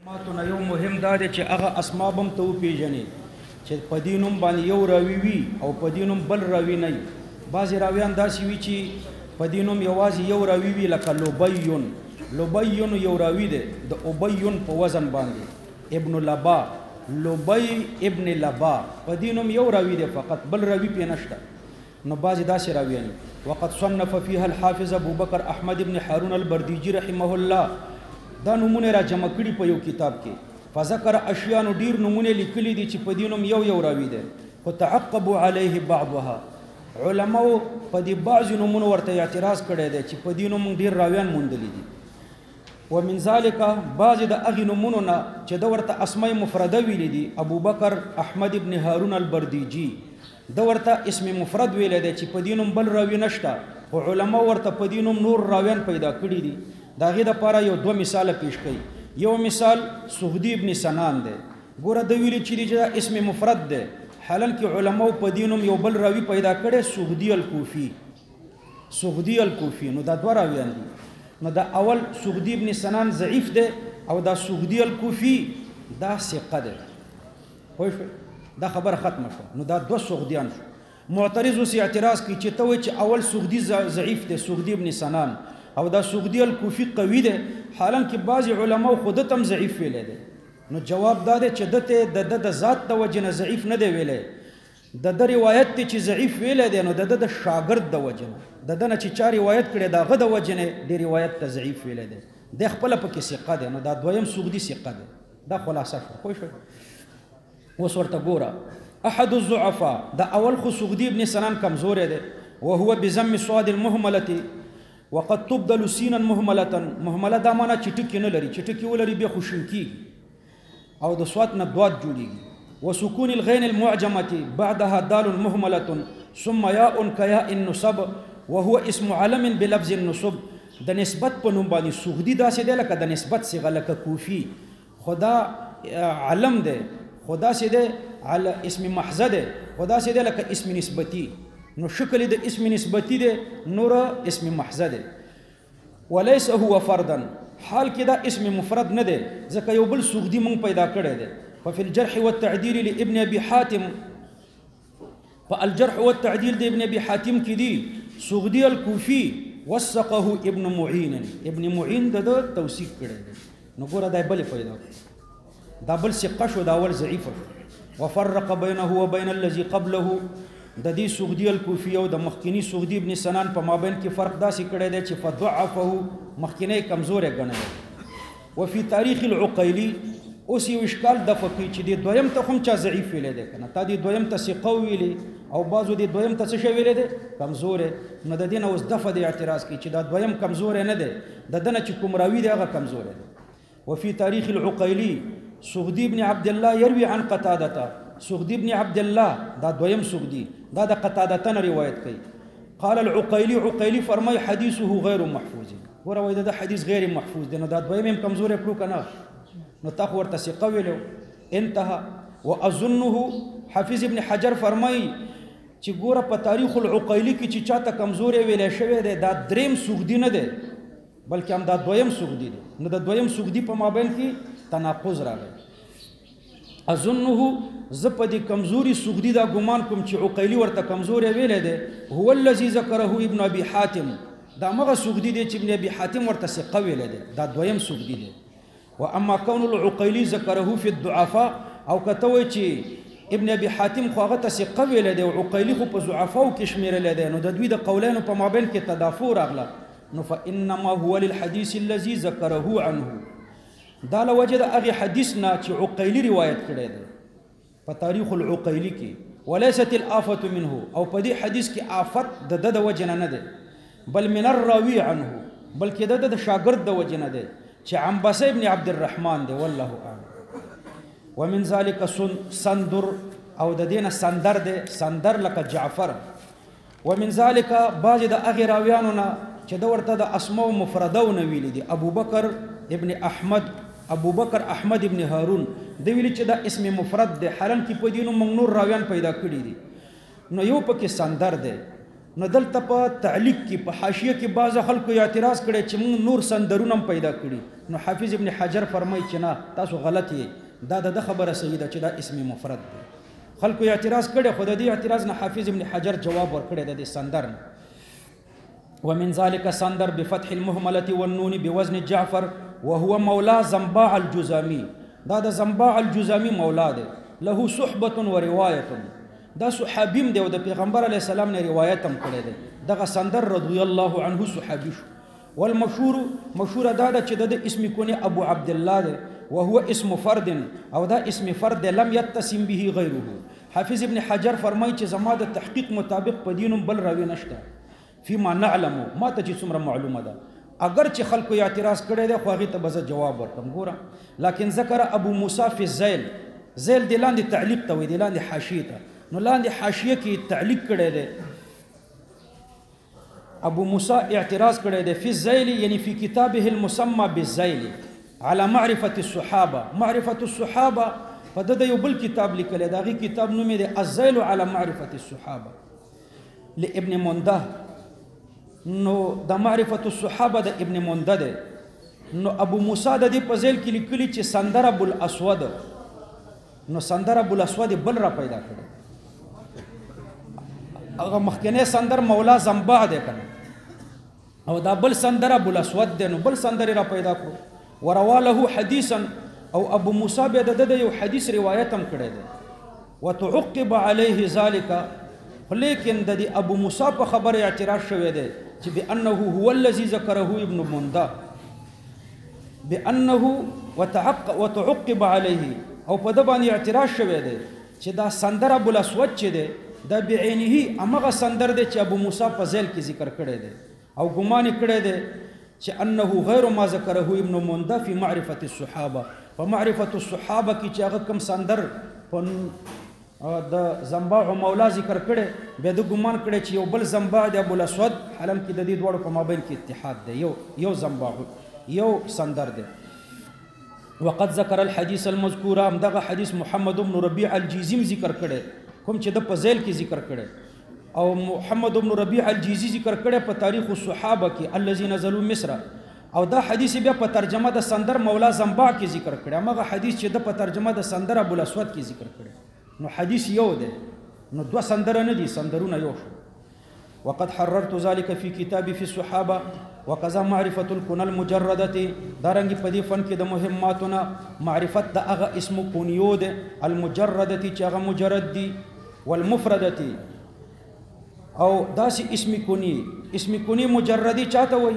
ماتونه یو مهم دا دی چې هغه اسباب هم ته وپېژنې چې په دې نوم باندې یو راوي وي او په دې نوم بل راوي نه وي. بعضې راویان داسې وي چې په دې نوم یوازې یو راوي وي، لکه لبیون یو راوي دی د ابیون په وزن باندې، ابن لبا، لبی ابن لبا، په دې نوم یو راوي دی فقط، بل راوي پې نشته. نو بعضې داسې راویان وقد صنف فيها الحافظ ابو بکر احمد ابن حارون البردیجي رحمه الله، دا نمونه را جمع کړي په یو کتاب کې. فذکر اشیانو ډیر نمونه لیکلي دي چې په دې نوم یو راوي دی، خو تعقبوا علیه بعضها، علماو په دې بعضې نومونو ورته اعتراض کړی دی چې په دې نوم ډیر راویان موندلي دي. ومن ذلک بعضې د هغې نومونو نه چې ده ورته اسماء مفرده ویلي دي، ابو بکر احمد ابن هارون البردیجي، ده ورته اسم مفرد ویلی دی چې په دې نوم بل راوي نشته، خو علماو ورته په دې نوم نور راویان پیدا کړي دي. د هغې دپاره یو دوه مثاله پیش کوي. یو مثال سهدي ابن سنان دی. ګوره ده ویلي چې دا اسم مفرد دی، حالل کې علماو په دې نوم یو بل راوي پیدا کړی، سهدي الکوفي. نو دا دوه راویان دي. نو دا اول سهدي ابن سنان ضعیف دی او دا سهدي الکوفي دا ثقه دی. پوه شوې؟ دا خبره ختمه شوه. نو دا دوه سهدیان شو. معترض اوس اعتراض کوي چې ته وایې چې اول سهدي ضعیف دی، سهدي ابن سنان، او دا سهدي الکوفي قوي دی، حالان کې بعضې علماو خو ده ته هم ضعیف ویلی دی. نو جواب دا دی چې ده ته د ده د ذات د وجې نه ضعیف نه دی ویلی، د ده روایت دی چې ضعیف ویلی دی، نو د ده د شاګرد د وجې نه، د ده نه چې چا روایت کړی د هغه د وجې نه د روایت ته ضعیف ویلی دی، دی خپله پکې ثقه دی. نو دا دویم سهدي ثقه دی. دا خلاصه شوه. پوه شوه؟ اوس ورته ګوره، احد الضعفاء، دا اول خو سهدي ابن سنان کمزوری دی، وهو بضم صاد المهملة وقد تبدل سینا مهمله دا معنا چې ټکي نه لري، چې ټکي ولري بیا خو شین کېږي او د صوت نه دوات جوړېږي. وسکون الغین المعجمة بعدها دال مهمله ثم یاء کیاء النصب وهو اسم علم بلفظ النصب. د نسبت په نوم باندې سهدي داسې دی لکه د نسبت صیغه، لکه کوفي، خدا علم دی، خدا سې دی اسم محضه دی، خدا سې دی لکه اسم نسبتی. نو شکل د اسم نسبتی دی، نور اسم محضه دی. وليس هو فردا، حال کې دا اسم مفرد نه دی، ځکه یو بل سهدي مونږ پیدا کړی دی. ففي الجرح والتعديل لابن ابي حاتم، فالجرح والتعديل د ابن ابي حاتم کې دی سهدي الكوفي، وثقه ابن معين، ابن معين د توثیق کړی دی. نو ګوره دا بل پیدا کړ، دا بل ثقه شو، دا اول ضعیف شو. وفرق بينه وبين الذي قبله، د دې سهدي الکوفي او د مخکینی سهدي ابن سنان په مابین کې فرق داسې کړی دی چې فضعفه مخکینی کمزوری ګڼلی. وفي تاریخ العقیلی، اوس یو اشکال دفع کوي چې د دویم ته خو هم چا ضعیف ویلی دی که نه، تا د دویم ته ثقه ویلي او بعضو د دویم ته څه شی ویلی دی، کمزوری. نو د دې نه اوس دفع د اعتراض کوي چې دا دویم کمزوری نه دی، د ده نه چې کوم راوي دی هغه کمزوری دی. وفي تاریخ العقیلی سهدي ابن عبد الله يروي عن قتادة، سهدي ابن عبد الله دا دویم سهدي، دا د قتادة نه روایت کوي. قال العقیلی، عقیلی فرمای حدیثه غیر محفوظ، ګوره وایي د حدیث غیر محفوظ دی، نو دا دویم هم کمزوری کړو که نه، نو تا خو ورته ثقه ویلو. انتهى. واظنه حافظ ابن حجر فرمای چې ګوره په تاریخ العقیلی کې چې چاته کمزوری ویلی شوی دی، دا دریم سهدي نه دی بلکې هم دا دویم سهدي دی. نو د دویم سهدي په مابین کې تناقض راغی. اظنه، زه په دې کمزوري سهدي دا ګمان کوم چې عقیلی ورته کمزوری ویلی دی، هو الذي ذکره ابن ابي حاتم، دا مغه سهدي دی چې ابن ابي حاتم ورته ثقه ویلی دی، دا دویم سهدي دی. واما كون العقیلی ذکره في الضعفاء، او کته وایي چې ابن ابي حاتم خو هغه ته ثقه ویلی دی او عقیلی خو په ضعفاو کې شمیرلی دی، نو د دوی د قولینو په مابین کې تدافع راغله. نو فانما هو للحديث الذي ذکره عنه، دا له وجه د هغې حدیث نه چې عقیلی روایت کړی دی په تاریخ العقیلی کې. وليست الآفة منه، او په دې حدیث کې آفت د ده د وجې نه نه دی، بل من الراوي عنه، بلکې د د شاګرد د وجې نه دی چې عنبسه ابن عبد الرحمن دی، والله اعلم. ومن ذلك سندر، او د دې نه سندر دی، سندر لکه جعفر. ومن ذلك بعضې د هغې راویانو نه چې ده ورته د اسماء مفردو نه ویلي دي، ابو بکر احمد ابن هارون، د ویلي چې دا اسم مفرد دی، حالان کې په دې نوم موږ نور راویان پیدا کړي دي. نو یو پکې سندر دی، نو دلته په تعلیق کې په حاشیه کې بعض خلکو اعتراض کړي چې موږ نور سندرونه هم پیدا کړي نو حافظ ابن حجر فرمایي چې نه تاسو غلط یې دا د خبره صحیح ده چې دا اسم مفرد دی خلکو اعتراض کړي خو د دې اعتراض نه حافظ ابن حجر جواب ورکړي د سندر ومن ذلك سندر بفتح المهملة والنون بوزن جعفر وهو مولا زنباع الجزامي دا د زنباع الجزامي مولا دی له صحبة ورواية دا صحابیم دی او د پیغمبر علی السلام نه روایت هم کړی دی دغه سندر رضی الله عنه صحابي شو والمشهور دا چې د اسم کونی ابو عبد الله دی وهو اسم فرد او دا اسم فرد لم يتسم به غيره حافظ ابن حجر فرمایي چې زما د تحقیق مطابق په دینم بل راوی نشته فيما نعلم ما ته چې څومره معلومه ده اگر چې خلکو اعتراض کړی دی خو هغې ته به زه جواب ورکړم ګوره لکن ذکر ابو موسی فی الزیل زیل دی لاندې تعلیق ته وایي دی لاندې حاشیې ته نو لاندې حاشیه کې تعلیق کړی دی ابو موسی اعتراض کړی دی فی الزیل یعنی فی کتابه المسمى بالزیل على معرفة الصحابه معرفة الصحابه په د یو بل کتاب لیکلی د هغې کتاب نوم یې دی الزیل على معرفة الصحابه لابن منده نو د معرفة الصحابه د ابن منده دی نو ابو موسی د دې په ذیل کې لیکلي چې سندر ابو الاسود نو سندر ابو الاسود بل را پیدا کړی هغه مخکنی سندر مولا زنباع دی کنه او دا بل سندر ابو الاسود دی نو بل سندر را پیدا کړو وروا له حدیثا او ابو موسی به د یو حدیث روایت هم کړی دی وتعقب عليه ذلك لیکن د ابو موسی په خبره اعتراض شوی دی چې بانه هو الذي ذكره ابن منده بانه وتعقب عليه او په د باندې اعتراض شوی دی چې دا سندر ابو الاسود چې دی دا بعینه امغه سندر دی چې ابو موسی په ذیل کې ذکر کړی دی او ګمان کړی دی چې انه غیر ما ذکره ابن منده فی معرفة الصحابه په معرفة الصحابه کې چې هغه کوم سندر په د زنباع مولا ذکر کړی بیا د ګمان کړی چې یو بل زنباع دی ابو الاسود حالم کې د دې دواړو په مابین کې اتحاد دی یو زنباع یو سندر دی وقد ذكر الحديث المذكور هم دغه حدیث محمد بن ربيع الجيزي ذکر کړي کوم چې د پزیل کې ذکر کړي او محمد بن ربيع الجيزي ذکر کړي په تاریخ الصحابه کې الذين نزلوا مصر او دا حدیث بیا په ترجمه د سندر مولا زنباع کې ذکر کړي هغه حدیث چې د په ترجمه د سندر ابو الاسود کې ذکر کړي نو حدیث یو دی نو دوه سندر نه دي سندرونه یو شو وقد حررت ذلك في كتابي في الصحابه وكذا معرفة الكنى المجردة دارنګ په دې فن کې د مهماتونه معرفت د هغه اسم کونیو ده المجردة چې هغه مجرد دي والمفردة او داسې اسم کونی مجردي چاته وایي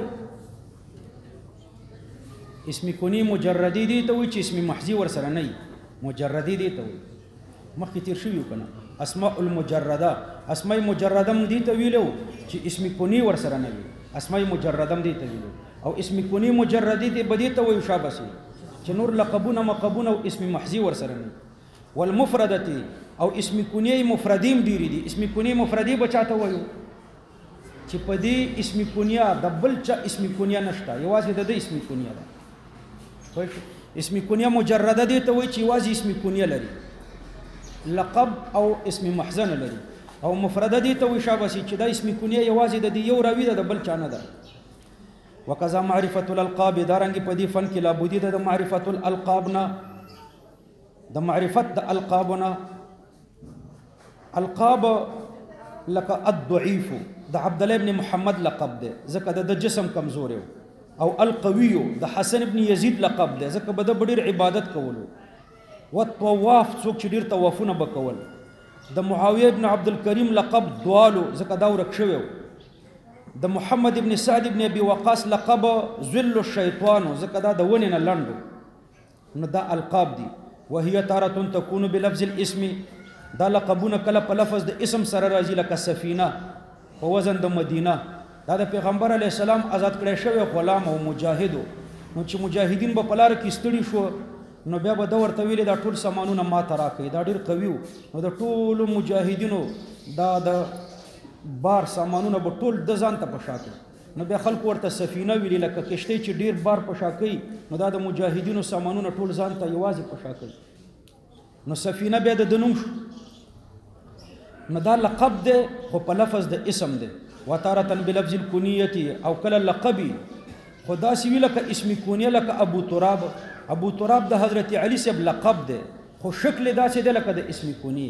اسم کونی مجردي دي ته وایي چې اسم محضي ورسره نه مجردي دي ته وایي مخکې تیر شوي کنه اسماء المجرده اسماء مجردم دي ته ویلو چې اسم کونی ورسره نه وي اسماء مجردم دي ته ویلو او اسم کونی مجردی دي بدی ته وایي شابسي چې نور لقبونه مقبونه او اسم محضي ورسره نه والمفردتي او اسم کونی مفردیم ډیری دي اسم کونی مفردی بچاته وایو چې په دې اسم کونیا د بل چا اسم کونیا نشته یوازې د اسم کونیا ده اسم کونیا مجرده دي ته وایي چې یوازې اسم کونیا لري لقب او اسم محزن لري او مفرده دي ته وایي شابسي چې دا اسم کونیا یوازې د یو راوی ده د بل چا نه ده وکذا معرفة الالقاب دارنګ په دې فن کې لابودي د معرفة الالقابنا د معرفت د القابنا القاب لك الضعيف د عبد الله ابن محمد لقب ده ځکه د جسم کمزور او القوي د حسن ابن يزيد لقب ده ځکه به د ډېر عبادت کولو والطواف څوک چې ډېر طوافونه به کول د معاویه ابن عبد الکریم لقب دوالو ځکه دا ورک شوی د محمد ابن سعد ابن ابي وقاص لقب ذل الشیطان ځکه دا د ونې نه لنډو نو دا القاب دي وهي تارة تكون بلفظ الاسم دا لقبونه کله په لفظ د اسم سره راځي لکه سفینه په وزن د مدینه دا د پیغمبر علی السلام آزاد کړی شوی غلام او مجاهد نو چې مجاهدین به په لار کې ستړي شو نو بیا به دا ورته ویلي دا ټول سامانونه ما ته راکړي دا ډېر قوي نو د ټولو مجاهدینو دا د بار سامانونه به ټول د ځان ته په شا کړي نو بیا خلکو ورته سفینه ویلي لکه کشتۍ چې ډېر بار په شا کوي نو دا د مجاهدینو سامانونه ټول ځان ته یوازې په شا کوي نو سفینه بیا د نوم شو نو دا لقب دی خو په لفظ د اسم دی وتارة بلفظ الكنية او کله لقبی خدا سی وی لکه اسم کونیه لکه ابو تراب. ابو تراب د حضرت علی سے لقب ده خو شکل داسې ده لکه د اسم کونیه.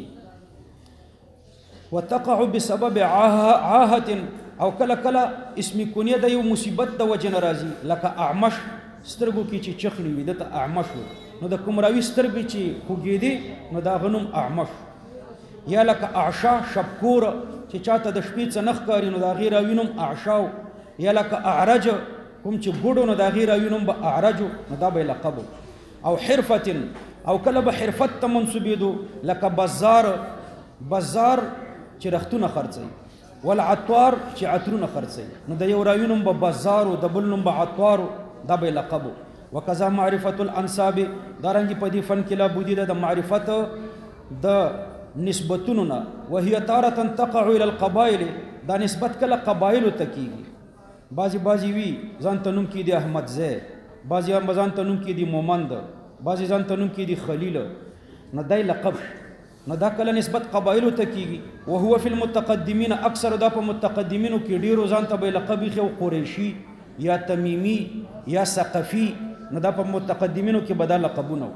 وتقع بسبب عاهة او کله کله اسم کونیه د یو مصیبت د وجه ناراضي لکه اعمش سترګو کې چې چخلی وي د اعمش نو د کوم راوي سترګې چې خوګېدي نو دا غنوم اعمش. یا لکه اعشا شبکور چې چاته د شپې څه نخ کاری نو دا غیر راوینم اعشاو. یا لکه اعرج کوم چې ګډو نو دا غیر راوینم به اعرجو نو دا به لقب. او حرفت او کله به حرفت ته منسوبېدو لکه بازار. بازار چې رختونه خرڅوي والعطار چې عطرونه خرڅوي نو د یو راوینم به بازارو د بل نوم به عطارو دا به لقب. وکذا معرفت الانصاب دارنګ په دې فن کې لا بودی د معرفت د نسبتونو نه وهي تارة تقع الى القبائل دا نسبت کله قبایل ته کیږي. بعضی وی ځان ته نوم کې دی احمد زی بعضی ځان ته نوم کې دی مومند بعضی ځان ته نوم کې دی خلیل نو دای لقب نو دا کله نسبت قبایل ته کیږي. وهو في المتقدمين اکثر دا په متقدمینو کې ډیرو ځان ته به لقب خو قریشی یا تمیمی یا ثقفی نو دا په متقدمینو کې بدل لقبونه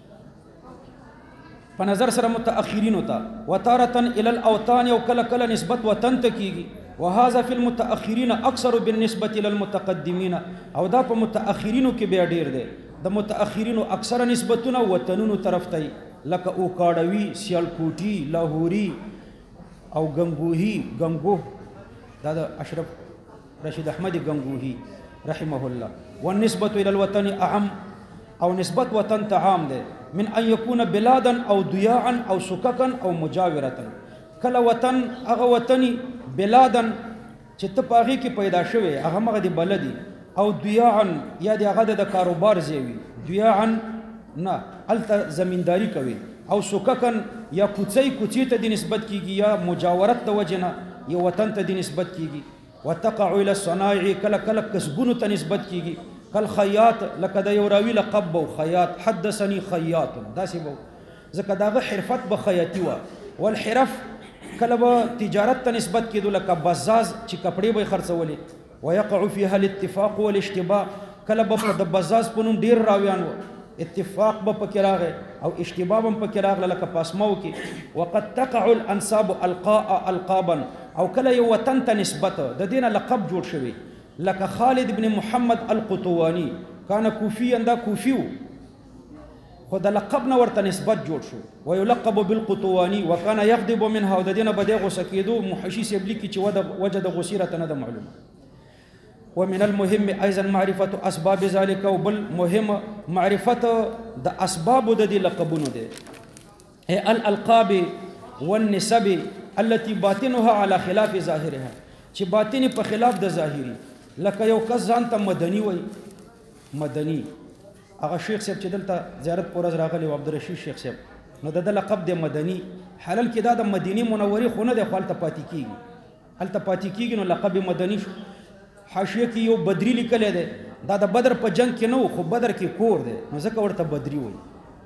په نظر سره متأخرین ته. وتارة الى الاوطان او کله کله نسبت وطن ته کیږي. وهذا في المتأخرين اكثر بالنسبه الى المتقدمين او دا په متأخرینو کې به ډیر دی د متأخرینو اکثر نسبتونه وطنونو طرف ته لکه اوکاړوي سیالکوټي لاهوري او گنگوه دا د اشرف رشید احمد گنگوهی رحمه الله. والنسبه الى الوطن اعم او نسبت وطن ته عام ده من ان يكون بلادا او ضياعا او سككا او مجاوره. کله وطن هغه وطني بلادن چې ته پاغي کې پیدا شوی هغه مغه دی بلدي او ضياعا یا دی هغه د کاروبار زیوي ضياعا نه الته زمینداری کوي او سککا یا کوڅې ته د نسبت کیږي یا مجاورت د وجنه یو وطن ته د نسبت کیږي. وتقع الى الصنائع کله کله کسبونو ته نسبت کیږي. کل خیاط لکه د یو راوی لقب او خیاط حدثني خیاط داسې وو ځکه داغه حرفت به خیاطي و. والحرف کله به تجارت ته نسبت کېدو لکه بزاز چې کپړې به خرڅولې. ويقع فيها الاتفاق والاشتباه کله به د بزاز په نوم ډیر راویان و اتفاق به پکې راغی او اشتباه هم پکې راغله لکه پاسمو کې. وقد تقع الانصاب القابا او کله یو وطن ته نسبت د دینه لقب جوړ شوی لکه خالد بن محمد القطواني کان کوفی اندا کوفیو خو د لقب نه ورته نسبت جوړ شو. ويلقب بالقطواني وكان يغضب منها د دینه بده غوسه کېدو محشي سبلی کې چې وجد غسیره نه د معلومه. ومن المهم ايضا معرفه اسباب ذلك وبالمهم معرفه د اسباب د دې لقبونو ده. الالقاب والنسب التي باطنها على خلاف ظاهرها چې باطنی په خلاف د ظاهری لکه یو کس ځان ته مدني وای مدني هغه شیخ صاحب چې دلته زیارت پورز راغلی و عبدالرشید شیخ صاحب نو د لقب د مدني حلال کې دا د مدینه منورې خونه د خپل ته پاتې کیږي هلته پاتې کیږي نو لقب مدني شو. حاشیه کې یو بدری لیکل دی دا د بدر په جنگ کې نو خو بدر کې کور دی نو ځکه ورته بدری وای.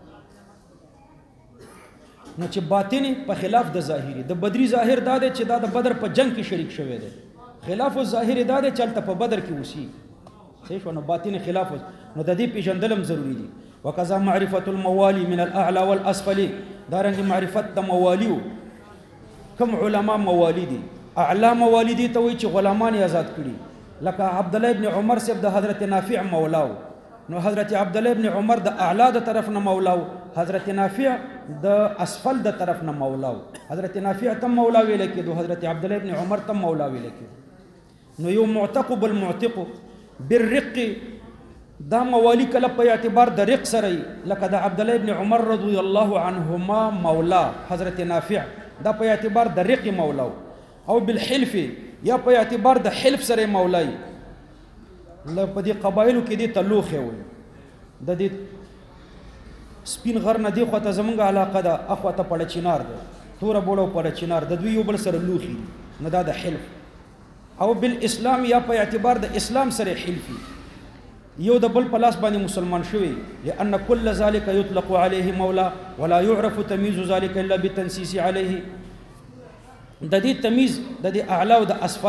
نو چې باطنی په خلاف د ظاهری د بدری ظاهر دا دی چې دا د بدر په جنگ کې شریک شوی دی خلاف الظاهر دا دی چې هلته په بدر کې اوسي صحیح شو نو باطنی خلاف نو د دې پیژندلم ضروری دي. وکذا معرفه الموالي من الاعلى والاسفل دارنګ معرفت د موالیو کوم علما موالي دي اعلى موالي دي ته وایي چې غلامان یې آزاد کړي لکه عبد الله ابن عمر صاحب د حضرت نافع مولاو نو حضرت عبد الله ابن عمر د اعلى د طرف نه مولاو حضرت نافع د اسفل د طرف نه مولاو حضرت نافع تم مولا ویل کېدو حضرت عبد الله ابن عمر تم مولا ویل کېدو. نو یو معتق بالمعتق بالرق دا موالي کله په اعتبار د رق سره لکه د عبد الله ابن عمر رضی الله عنهما مولا حضرت نافع دا په اعتبار د رق مولاو او بالحلف یا په اعتبار د حلف سره مولای ل په دې قبایلو کې دي تلوخه وي د دې سپین غر نه دی خو ته زمونږ علاقه ده اخو ته پړ چینار ده تور بوړو پړ چینار د دوی یو بل سره لوخي نه دا د حلف او بالاسلام یا په اعتبار د اسلام سره حلفي یو د بل پلاس باندې مسلمان شوی لأن كل ذلك يطلق عليه مولا ولا يعرف تمييز ذلك الا بالتنسيس عليه. د دې تمیز د دې اعلی او د اسفل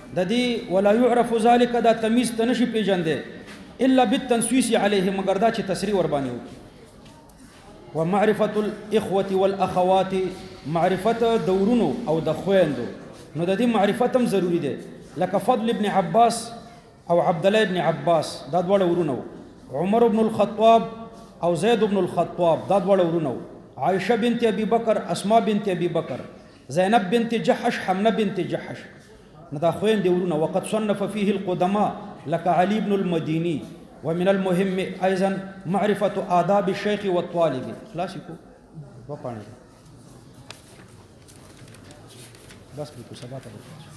د دې ولا يعرف ذلك دا تمیز ته نشي پیژندې الا بالتنسويس عليه مگر دا چې تسری ور باندې وکړي ومعرفه الاخوه والاخوات معرفه دورونو او د خويندو نو د دې معرفت هم ضروری ده لکه فضل ابن عباس او عبد الله ابن عباس دا دواړه ورونو عمر ابن الخطاب او زید ابن الخطاب دا دواړه ورونو عائشه بنت ابي بکر اسماء بنت ابي بکر زینب بنت جحش حمنه بنت جحش نو دا خويندې ورونو وقد صنف فيه القدماء لك علي بن المديني ومن المهم ايضا معرفه آداب الشيخ والطالب خلاص کو وپانه بس بالکل سبا ته